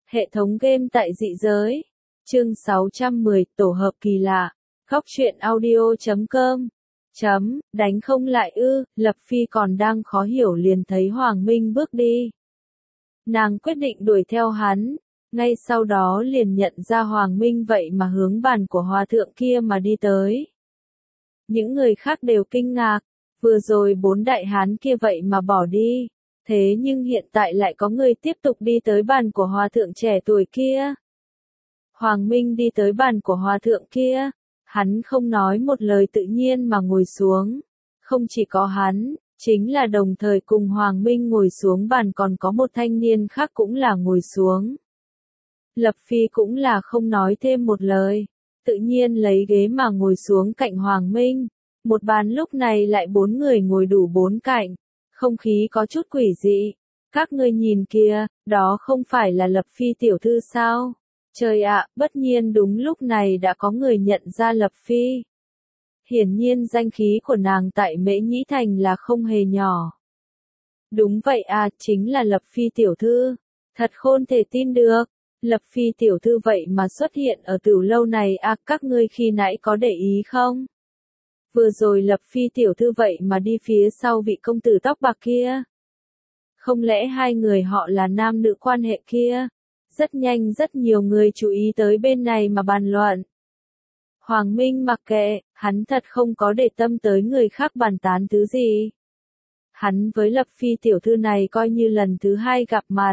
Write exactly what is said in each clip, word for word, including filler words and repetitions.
Hệ thống game tại dị giới. Chương sáu trăm mười, tổ hợp kỳ lạ. Góc truyện audio chấm com. Chấm, đánh không lại ư, Lập Phi còn đang khó hiểu liền thấy Hoàng Minh bước đi. Nàng quyết định đuổi theo hắn, ngay sau đó liền nhận ra Hoàng Minh vậy mà hướng bàn của hòa thượng kia mà đi tới. Những người khác đều kinh ngạc, vừa rồi bốn đại hán kia vậy mà bỏ đi, thế nhưng hiện tại lại có người tiếp tục đi tới bàn của hòa thượng trẻ tuổi kia. Hoàng Minh đi tới bàn của hòa thượng kia, hắn không nói một lời tự nhiên mà ngồi xuống. Không chỉ có hắn, chính là đồng thời cùng Hoàng Minh ngồi xuống bàn còn có một thanh niên khác cũng là ngồi xuống. Lập Phi cũng là không nói thêm một lời, tự nhiên lấy ghế mà ngồi xuống cạnh Hoàng Minh. Một bàn lúc này lại bốn người ngồi đủ bốn cạnh, không khí có chút quỷ dị. Các ngươi nhìn kìa, đó không phải là Lập Phi tiểu thư sao? Trời ạ, bất nhiên đúng lúc này đã có người nhận ra Lập Phi. Hiển nhiên danh khí của nàng tại Mễ Nhĩ Thành là không hề nhỏ. Đúng vậy à, chính là Lập Phi tiểu thư. Thật khôn thể tin được. Lập Phi tiểu thư vậy mà xuất hiện ở Tửu lâu này à, các ngươi khi nãy có để ý không? Vừa rồi Lập Phi tiểu thư vậy mà đi phía sau vị công tử tóc bạc kia. Không lẽ hai người họ là nam nữ quan hệ kia? Rất nhanh rất nhiều người chú ý tới bên này mà bàn luận. Hoàng Minh mặc kệ, hắn thật không có để tâm tới người khác bàn tán thứ gì. Hắn với Lập Phi tiểu thư này coi như lần thứ hai gặp mặt.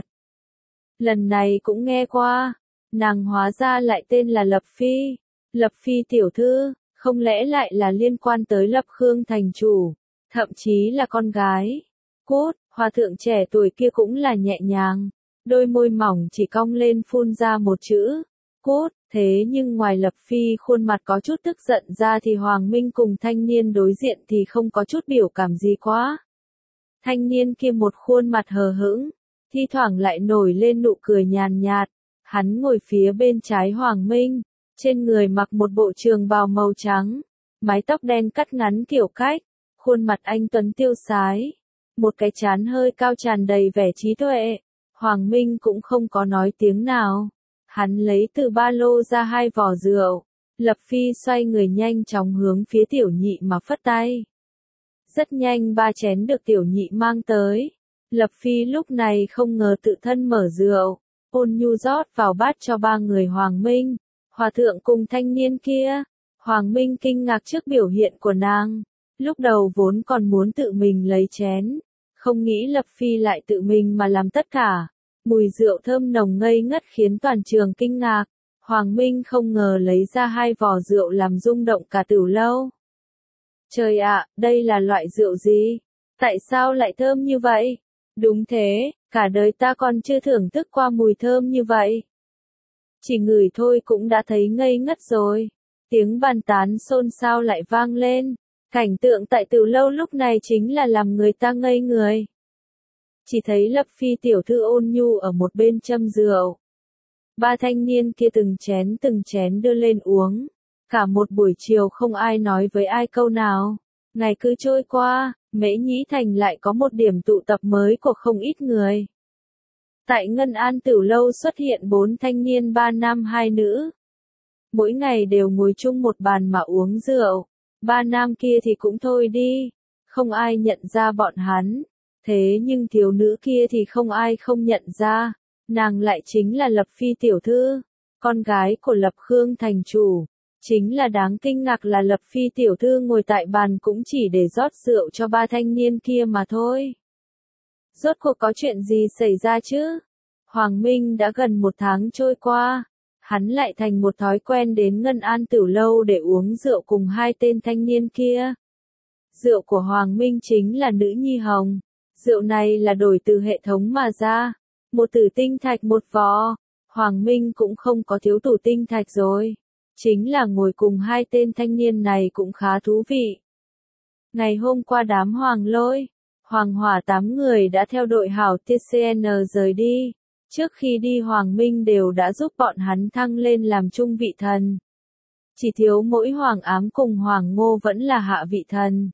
Lần này cũng nghe qua, nàng hóa ra lại tên là Lập Phi. Lập Phi tiểu thư, không lẽ lại là liên quan tới Lập Khương thành chủ, thậm chí là con gái. Cút, hòa thượng trẻ tuổi kia cũng là nhẹ nhàng, đôi môi mỏng chỉ cong lên phun ra một chữ, cút. Thế nhưng ngoài Lập Phi khuôn mặt có chút tức giận ra thì Hoàng Minh cùng thanh niên đối diện thì không có chút biểu cảm gì quá. Thanh niên kia một khuôn mặt hờ hững, thi thoảng lại nổi lên nụ cười nhàn nhạt. Hắn ngồi phía bên trái Hoàng Minh, trên người mặc một bộ trường bào màu trắng, mái tóc đen cắt ngắn kiểu cách, khuôn mặt anh tuấn tiêu sái, một cái trán hơi cao tràn đầy vẻ trí tuệ. Hoàng Minh cũng không có nói tiếng nào. Hắn lấy từ ba lô ra hai vò rượu. Lập Phi xoay người nhanh chóng hướng phía tiểu nhị mà phất tay. Rất nhanh ba chén được tiểu nhị mang tới. Lập Phi lúc này không ngờ tự thân mở rượu, ôn nhu rót vào bát cho ba người Hoàng Minh, hòa thượng cùng thanh niên kia. Hoàng Minh kinh ngạc trước biểu hiện của nàng. Lúc đầu vốn còn muốn tự mình lấy chén, không nghĩ Lập Phi lại tự mình mà làm tất cả. Mùi rượu thơm nồng ngây ngất khiến toàn trường kinh ngạc. Hoàng Minh không ngờ lấy ra hai vò rượu làm rung động cả Tửu lâu. Trời ạ, đây là loại rượu gì? Tại sao lại thơm như vậy? Đúng thế, cả đời ta còn chưa thưởng thức qua mùi thơm như vậy. Chỉ ngửi thôi cũng đã thấy ngây ngất rồi. Tiếng bàn tán xôn xao lại vang lên. Cảnh tượng tại Tửu lâu lúc này chính là làm người ta ngây người. Chỉ thấy Lập Phi tiểu thư ôn nhu ở một bên châm rượu. Ba thanh niên kia từng chén từng chén đưa lên uống. Cả một buổi chiều không ai nói với ai câu nào. Ngày cứ trôi qua, Mễ Nhĩ Thành lại có một điểm tụ tập mới của không ít người. Tại Ngân An Tửu lâu xuất hiện bốn thanh niên ba nam hai nữ. Mỗi ngày đều ngồi chung một bàn mà uống rượu. Ba nam kia thì cũng thôi đi, không ai nhận ra bọn hắn. Thế nhưng thiếu nữ kia thì không ai không nhận ra, nàng lại chính là Lập Phi tiểu thư, con gái của Lập Khương thành chủ. Chính là đáng kinh ngạc là Lập Phi tiểu thư ngồi tại bàn cũng chỉ để rót rượu cho ba thanh niên kia mà thôi. Rốt cuộc có chuyện gì xảy ra chứ? Hoàng Minh đã gần một tháng trôi qua, hắn lại thành một thói quen đến Ngân An Tửu lâu để uống rượu cùng hai tên thanh niên kia. Rượu của Hoàng Minh chính là Nữ Nhi Hồng. Rượu này là đổi từ hệ thống mà ra, một tử tinh thạch một vò. Hoàng Minh cũng không có thiếu tủ tinh thạch rồi. Chính là ngồi cùng hai tên thanh niên này cũng khá thú vị. Ngày hôm qua đám Hoàng Lôi, Hoàng Hỏa tám người đã theo đội hảo tê xê en rời đi. Trước khi đi Hoàng Minh đều đã giúp bọn hắn thăng lên làm trung vị thần. Chỉ thiếu mỗi Hoàng Ám cùng Hoàng Ngô vẫn là hạ vị thần.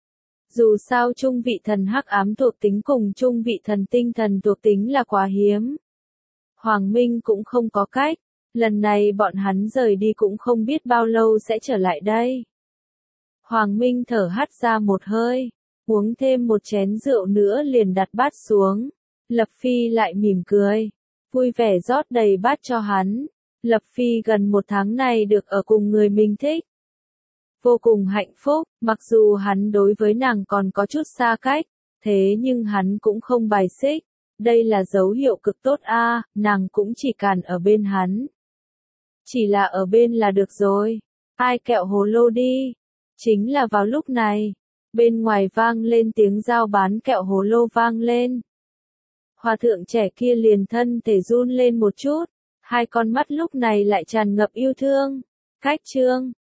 Dù sao trung vị thần hắc ám thuộc tính cùng trung vị thần tinh thần thuộc tính là quá hiếm. Hoàng Minh cũng không có cách, lần này bọn hắn rời đi cũng không biết bao lâu sẽ trở lại đây. Hoàng Minh thở hắt ra một hơi, uống thêm một chén rượu nữa liền đặt bát xuống. Lập Phi lại mỉm cười, vui vẻ rót đầy bát cho hắn. Lập Phi gần một tháng này được ở cùng người mình thích. Vô cùng hạnh phúc, mặc dù hắn đối với nàng còn có chút xa cách, thế nhưng hắn cũng không bài xích. Đây là dấu hiệu cực tốt a, nàng cũng chỉ cần ở bên hắn. Chỉ là ở bên là được rồi. Ai kẹo hồ lô đi. Chính là vào lúc này, bên ngoài vang lên tiếng giao bán kẹo hồ lô vang lên. Hòa thượng trẻ kia liền thân thể run lên một chút, hai con mắt lúc này lại tràn ngập yêu thương. Cách chương